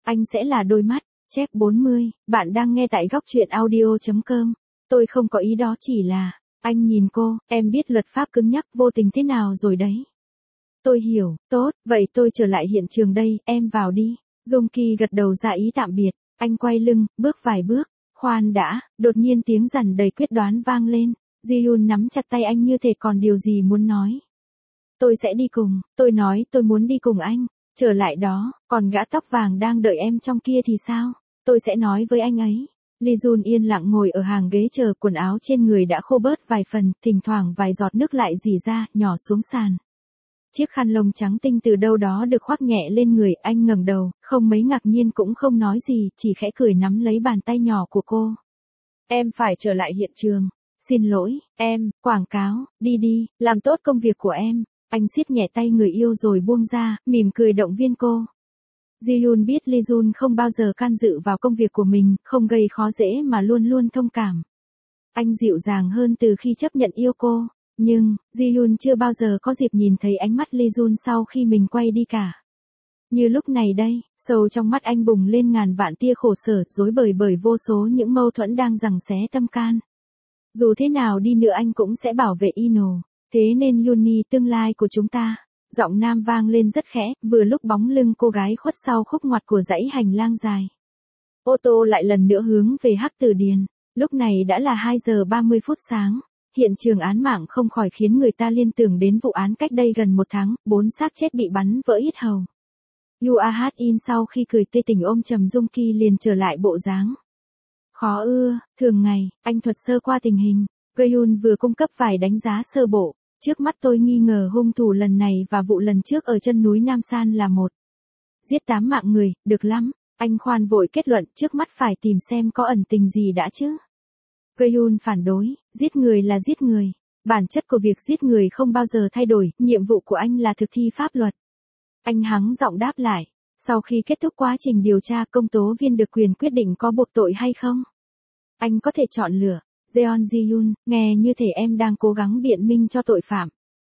Anh sẽ là đôi mắt. Chép 40, bạn đang nghe tại góc truyện audio.com. Tôi không có ý đó, chỉ là, anh nhìn cô, em biết luật pháp cứng nhắc vô tình thế nào rồi đấy. Tôi hiểu, tốt, vậy tôi trở lại hiện trường đây, em vào đi. Dung Ki gật đầu ra ý tạm biệt, anh quay lưng, bước vài bước. Khoan đã, đột nhiên tiếng dằn đầy quyết đoán vang lên. Ji-yoon nắm chặt tay anh như thể còn điều gì muốn nói. Tôi sẽ đi cùng, tôi nói tôi muốn đi cùng anh. Trở lại đó, còn gã tóc vàng đang đợi em trong kia thì sao? Tôi sẽ nói với anh ấy. Lee Jun yên lặng ngồi ở hàng ghế chờ, quần áo trên người đã khô bớt vài phần, thỉnh thoảng vài giọt nước lại rỉ ra, nhỏ xuống sàn. Chiếc khăn lông trắng tinh từ đâu đó được khoác nhẹ lên người, anh ngẩng đầu, không mấy ngạc nhiên cũng không nói gì, chỉ khẽ cười nắm lấy bàn tay nhỏ của cô. Em phải trở lại hiện trường. Xin lỗi, em, quảng cáo, đi đi, làm tốt công việc của em. Anh siết nhẹ tay người yêu rồi buông ra, mỉm cười động viên cô. Ji-yoon biết Lee Jun không bao giờ can dự vào công việc của mình, không gây khó dễ mà luôn luôn thông cảm. Anh dịu dàng hơn từ khi chấp nhận yêu cô, nhưng, Ji-yoon chưa bao giờ có dịp nhìn thấy ánh mắt Lee Jun sau khi mình quay đi cả. Như lúc này đây, sâu trong mắt anh bùng lên ngàn vạn tia khổ sở, rối bời bởi vô số những mâu thuẫn đang giằng xé tâm can. Dù thế nào đi nữa anh cũng sẽ bảo vệ Ino. Thế nên Yuni, tương lai của chúng ta. Giọng nam vang lên rất khẽ, vừa lúc bóng lưng cô gái khuất sau khúc ngoặt của dãy hành lang dài. Ô tô lại lần nữa hướng về Hắc Tử Điền. Lúc này đã là 2 giờ 30 phút sáng. Hiện trường án mạng không khỏi khiến người ta liên tưởng đến vụ án cách đây gần 1 tháng, 4 xác chết bị bắn vỡ yết hầu. Yua In sau khi cười tê tỉnh ôm chầm Dung Ki liền trở lại bộ dáng. Khó ưa, thường ngày, anh thuật sơ qua tình hình. Gayun vừa cung cấp vài đánh giá sơ bộ. Trước mắt tôi nghi ngờ hung thủ lần này và vụ lần trước ở chân núi Nam San là một. Giết 8 mạng người, được lắm. Anh khoan vội kết luận, trước mắt phải tìm xem có ẩn tình gì đã chứ. Gayun phản đối, giết người là giết người. Bản chất của việc giết người không bao giờ thay đổi, nhiệm vụ của anh là thực thi pháp luật. Anh hắng giọng đáp lại. Sau khi kết thúc quá trình điều tra, công tố viên được quyền quyết định có buộc tội hay không. Anh có thể chọn lựa. Jeon Ji-yoon, nghe như thể em đang cố gắng biện minh cho tội phạm.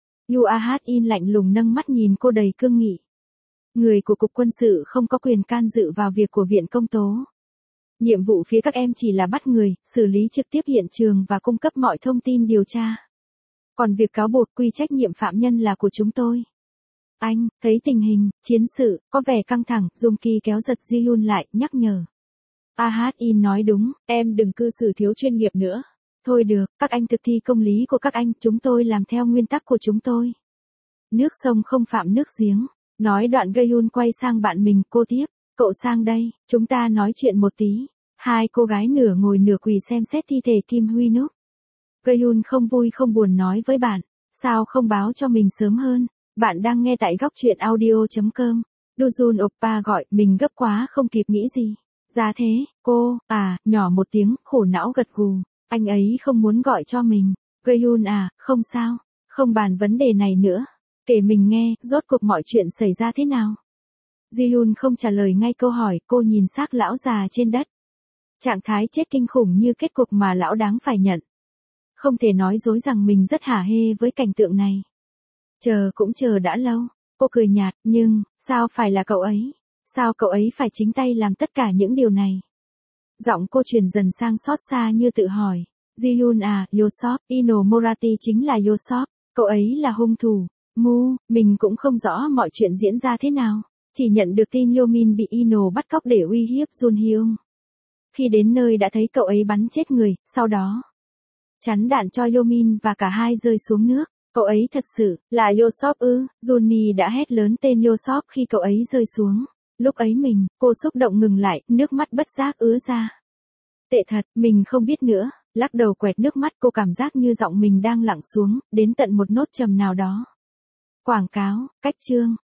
In lạnh lùng nâng mắt nhìn cô đầy cương nghị. Người của Cục Quân sự không có quyền can dự vào việc của Viện Công tố. Nhiệm vụ phía các em chỉ là bắt người, xử lý trực tiếp hiện trường và cung cấp mọi thông tin điều tra. Còn việc cáo buộc quy trách nhiệm phạm nhân là của chúng tôi. Anh, thấy tình hình, chiến sự, có vẻ căng thẳng, Dung Ki kéo giật Ji-yoon lại, nhắc nhở. In nói đúng, em đừng cư xử thiếu chuyên nghiệp nữa. Thôi được, các anh thực thi công lý của các anh, chúng tôi làm theo nguyên tắc của chúng tôi. Nước sông không phạm nước giếng. Nói đoạn Gayun quay sang bạn mình, cô tiếp. Cậu sang đây, chúng ta nói chuyện một tí. Hai cô gái nửa ngồi nửa quỳ xem xét thi thể Kim Huy Núc. Gayun không vui không buồn nói với bạn. Sao không báo cho mình sớm hơn? Bạn đang nghe tại góc truyện audio.com. Dojun Oppa gọi, mình gấp quá không kịp nghĩ gì. Ra thế, cô, nhỏ một tiếng, khổ não gật gù. Anh ấy không muốn gọi cho mình. Gayun không sao. Không bàn vấn đề này nữa. Kể mình nghe, rốt cuộc mọi chuyện xảy ra thế nào? Ji-yoon không trả lời ngay câu hỏi, cô nhìn xác lão già trên đất. Trạng thái chết kinh khủng như kết cục mà lão đáng phải nhận. Không thể nói dối rằng mình rất hả hê với cảnh tượng này. Chờ cũng chờ đã lâu. Cô cười nhạt, nhưng, sao phải là cậu ấy? Sao cậu ấy phải chính tay làm tất cả những điều này? Giọng cô chuyển dần sang xót xa như tự hỏi. Ji-yoon Yosop, Ino Morati chính là Yosop. Cậu ấy là hung thủ. Mình cũng không rõ mọi chuyện diễn ra thế nào. Chỉ nhận được tin Yomin bị Ino bắt cóc để uy hiếp Jun-hyung. Khi đến nơi đã thấy cậu ấy bắn chết người, sau đó chắn đạn cho Yomin và cả hai rơi xuống nước. Cậu ấy thật sự là Yosop ư? Junni đã hét lớn tên Yosop khi cậu ấy rơi xuống. Lúc ấy cô xúc động ngừng lại, nước mắt bất giác ứa ra. Tệ thật, mình không biết nữa. Lắc đầu quẹt nước mắt, cô cảm giác như giọng mình đang lặng xuống, đến tận một nốt trầm nào đó. Quảng cáo, cách chương.